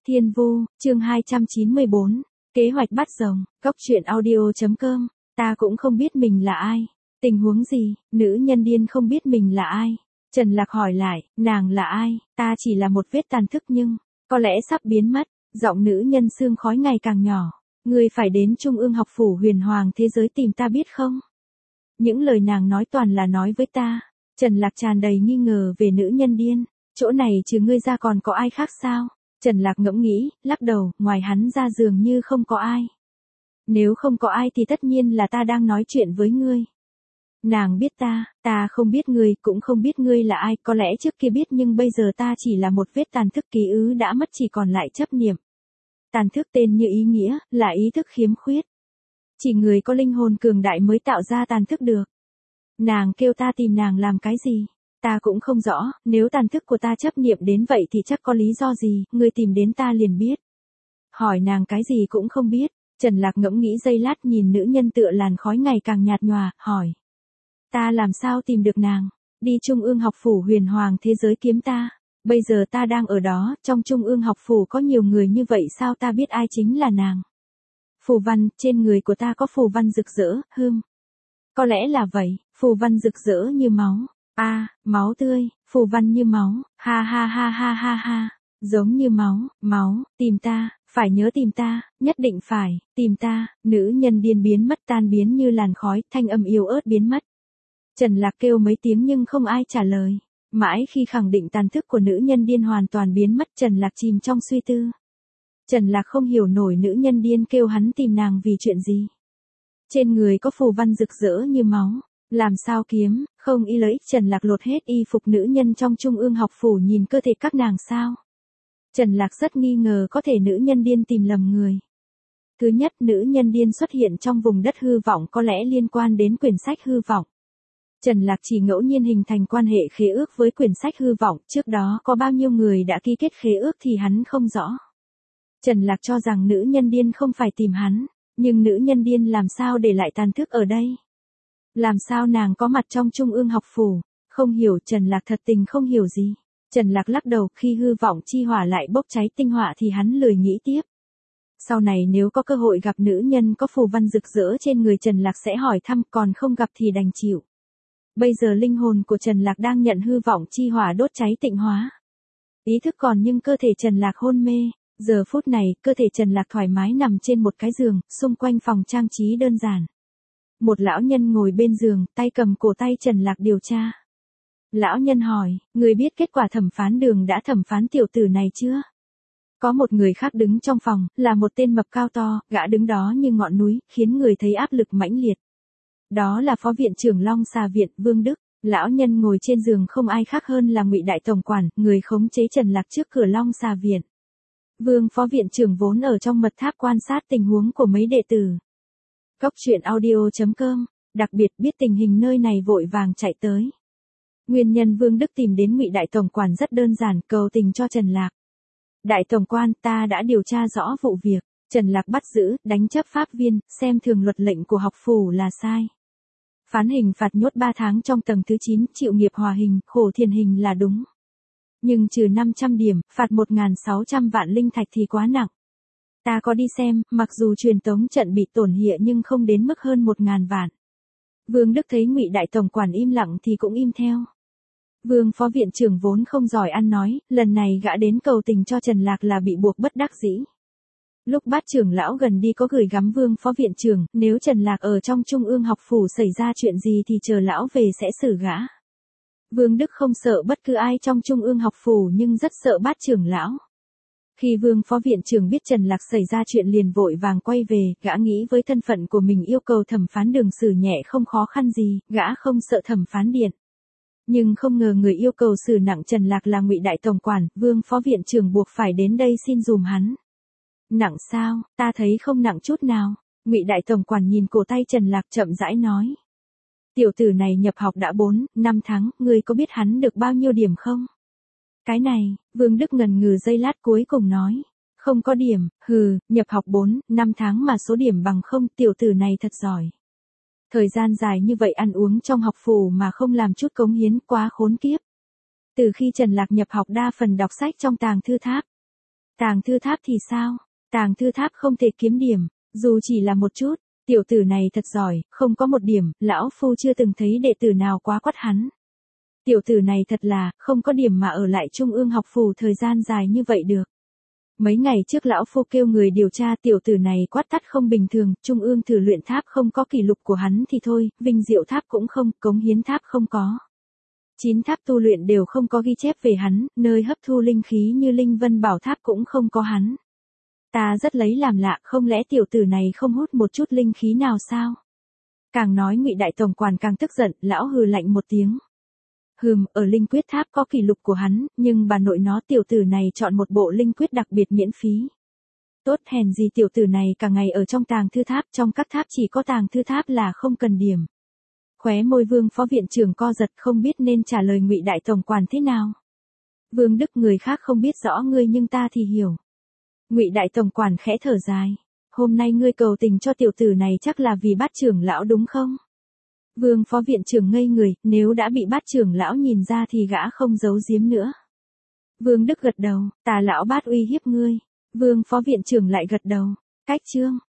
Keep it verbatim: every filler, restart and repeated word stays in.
Thiên Vu, chương hai trăm chín mươi bốn, kế hoạch bắt rồng, cốc truyện audio chấm com, ta cũng không biết mình là ai. Tình huống gì, nữ nhân điên không biết mình là ai. Trần Lạc hỏi lại, nàng là ai, ta chỉ là một vết tàn thức nhưng, có lẽ sắp biến mất, giọng nữ nhân sương khói ngày càng nhỏ. Ngươi phải đến Trung ương học phủ huyền hoàng thế giới tìm ta biết không? Những lời nàng nói toàn là nói với ta. Trần Lạc tràn đầy nghi ngờ về nữ nhân điên. Chỗ này trừ ngươi ra còn có ai khác sao? Trần Lạc ngẫm nghĩ, lắc đầu, ngoài hắn ra dường như không có ai. Nếu không có ai thì tất nhiên là ta đang nói chuyện với ngươi. Nàng biết ta, ta không biết ngươi, cũng không biết ngươi là ai, có lẽ trước kia biết nhưng bây giờ ta chỉ là một vết tàn thức ký ức đã mất chỉ còn lại chấp niệm. Tàn thức tên như ý nghĩa, là ý thức khiếm khuyết. Chỉ người có linh hồn cường đại mới tạo ra tàn thức được. Nàng kêu ta tìm nàng làm cái gì? Ta cũng không rõ, nếu tàn thức của ta chấp niệm đến vậy thì chắc có lý do gì, ngươi tìm đến ta liền biết. Hỏi nàng cái gì cũng không biết, Trần Lạc ngẫm nghĩ giây lát nhìn nữ nhân tựa làn khói ngày càng nhạt nhòa, hỏi. Ta làm sao tìm được nàng? Đi Trung ương học phủ huyền hoàng thế giới kiếm ta. Bây giờ ta đang ở đó, trong Trung ương học phủ có nhiều người như vậy sao ta biết ai chính là nàng? Phù văn, trên người của ta có phù văn rực rỡ, hương. Có lẽ là vậy, phù văn rực rỡ như máu. A, à, máu tươi, phù văn như máu, ha ha ha ha ha ha, giống như máu, máu, tìm ta, phải nhớ tìm ta, nhất định phải, tìm ta, nữ nhân điên biến mất tan biến như làn khói, thanh âm yếu ớt biến mất. Trần Lạc kêu mấy tiếng nhưng không ai trả lời. Mãi khi khẳng định tàn thức của nữ nhân điên hoàn toàn biến mất Trần Lạc chìm trong suy tư. Trần Lạc không hiểu nổi nữ nhân điên kêu hắn tìm nàng vì chuyện gì. Trên người có phù văn rực rỡ như máu, làm sao kiếm, không y lợi ích Trần Lạc lột hết y phục nữ nhân trong Trung ương học phủ nhìn cơ thể các nàng sao. Trần Lạc rất nghi ngờ có thể nữ nhân điên tìm lầm người. Thứ nhất, nữ nhân điên xuất hiện trong vùng đất hư vọng có lẽ liên quan đến quyển sách hư vọng. Trần Lạc chỉ ngẫu nhiên hình thành quan hệ khế ước với quyển sách hư vọng, trước đó có bao nhiêu người đã ký kết khế ước thì hắn không rõ. Trần Lạc cho rằng nữ nhân điên không phải tìm hắn, nhưng nữ nhân điên làm sao để lại tàn thức ở đây? Làm sao nàng có mặt trong Trung ương học phủ? Không hiểu, Trần Lạc thật tình không hiểu gì. Trần Lạc lắc đầu, khi hư vọng chi hỏa lại bốc cháy tinh hỏa thì hắn lười nghĩ tiếp. Sau này nếu có cơ hội gặp nữ nhân có phù văn rực rỡ trên người Trần Lạc sẽ hỏi thăm, còn không gặp thì đành chịu. Bây giờ linh hồn của Trần Lạc đang nhận hư vọng chi hỏa đốt cháy tịnh hóa. Ý thức còn nhưng cơ thể Trần Lạc hôn mê. Giờ phút này, cơ thể Trần Lạc thoải mái nằm trên một cái giường, xung quanh phòng trang trí đơn giản. Một lão nhân ngồi bên giường, tay cầm cổ tay Trần Lạc điều tra. Lão nhân hỏi, người biết kết quả thẩm phán đường đã thẩm phán tiểu tử này chưa? Có một người khác đứng trong phòng, là một tên mập cao to, gã đứng đó như ngọn núi, khiến người thấy áp lực mãnh liệt. Đó là phó viện trưởng Long Xà Viện, Vương Đức. Lão nhân ngồi trên giường không ai khác hơn là Ngụy Đại Tổng quản, người khống chế Trần Lạc trước cửa Long Xà Viện. Vương phó viện trưởng vốn ở trong mật tháp quan sát tình huống của mấy đệ tử. Cốc truyện audio chấm com, đặc biệt biết tình hình nơi này vội vàng chạy tới. Nguyên nhân Vương Đức tìm đến Ngụy Đại Tổng quản rất đơn giản, cầu tình cho Trần Lạc. Đại Tổng quan, ta đã điều tra rõ vụ việc. Trần Lạc bắt giữ, đánh chấp pháp viên, xem thường luật lệnh của học phủ là sai. Phán hình phạt nhốt ba tháng trong tầng thứ chín, chịu nghiệp hòa hình, khổ thiền hình là đúng. Nhưng trừ năm trăm điểm, phạt một nghìn sáu trăm vạn linh thạch thì quá nặng. Ta có đi xem, mặc dù truyền tống trận bị tổn hại nhưng không đến mức hơn một nghìn vạn. Vương Đức thấy Ngụy Đại Tổng quản im lặng thì cũng im theo. Vương phó viện trưởng vốn không giỏi ăn nói, lần này gã đến cầu tình cho Trần Lạc là bị buộc bất đắc dĩ. Lúc bát trưởng lão gần đi có gửi gắm Vương phó viện trưởng, nếu Trần Lạc ở trong Trung ương học phủ xảy ra chuyện gì thì chờ lão về sẽ xử gã. Vương Đức không sợ bất cứ ai trong Trung ương học phủ nhưng rất sợ bát trưởng lão. Khi Vương phó viện trưởng biết Trần Lạc xảy ra chuyện liền vội vàng quay về, gã nghĩ với thân phận của mình yêu cầu thẩm phán đường xử nhẹ không khó khăn gì, gã không sợ thẩm phán điện. Nhưng không ngờ người yêu cầu xử nặng Trần Lạc là Ngụy Đại Tổng quản, Vương phó viện trưởng buộc phải đến đây xin dùm hắn. Nặng sao, ta thấy không nặng chút nào. Ngụy Đại Tổng quản nhìn cổ tay Trần Lạc chậm rãi nói. Tiểu tử này nhập học đã bốn, năm tháng, ngươi có biết hắn được bao nhiêu điểm không? Cái này, Vương Đức ngần ngừ giây lát cuối cùng nói. Không có điểm, hừ, nhập học bốn, năm tháng mà số điểm bằng không, tiểu tử này thật giỏi. Thời gian dài như vậy ăn uống trong học phủ mà không làm chút cống hiến quá khốn kiếp. Từ khi Trần Lạc nhập học đa phần đọc sách trong tàng thư tháp. Tàng thư tháp thì sao? Tàng thư tháp không thể kiếm điểm, dù chỉ là một chút, tiểu tử này thật giỏi, không có một điểm, lão phu chưa từng thấy đệ tử nào quá quát hắn. Tiểu tử này thật là, không có điểm mà ở lại Trung ương học phủ thời gian dài như vậy được. Mấy ngày trước lão phu kêu người điều tra tiểu tử này quát tắt không bình thường, Trung ương thử luyện tháp không có kỷ lục của hắn thì thôi, vinh diệu tháp cũng không, cống hiến tháp không có. Chín tháp tu luyện đều không có ghi chép về hắn, nơi hấp thu linh khí như Linh Vân Bảo Tháp cũng không có hắn. Ta rất lấy làm lạ, không lẽ tiểu tử này không hút một chút linh khí nào sao? Càng nói Ngụy đại tổng quản càng tức giận, lão hừ lạnh một tiếng. Hừm, ở linh quyết tháp có kỷ lục của hắn, nhưng bà nội nó tiểu tử này chọn một bộ linh quyết đặc biệt miễn phí. Tốt hèn gì tiểu tử này cả ngày ở trong tàng thư tháp, trong các tháp chỉ có tàng thư tháp là không cần điểm. Khóe môi Vương phó viện trưởng co giật, không biết nên trả lời Ngụy đại tổng quản thế nào. Vương Đức, người khác không biết rõ ngươi nhưng ta thì hiểu. Ngụy đại tổng quản khẽ thở dài. Hôm nay ngươi cầu tình cho tiểu tử này chắc là vì Bát trưởng lão đúng không? Vương phó viện trưởng ngây người, nếu đã bị Bát trưởng lão nhìn ra thì gã không giấu giếm nữa. Vương Đức gật đầu, Tà lão Bát uy hiếp ngươi. Vương phó viện trưởng lại gật đầu. Cách chương.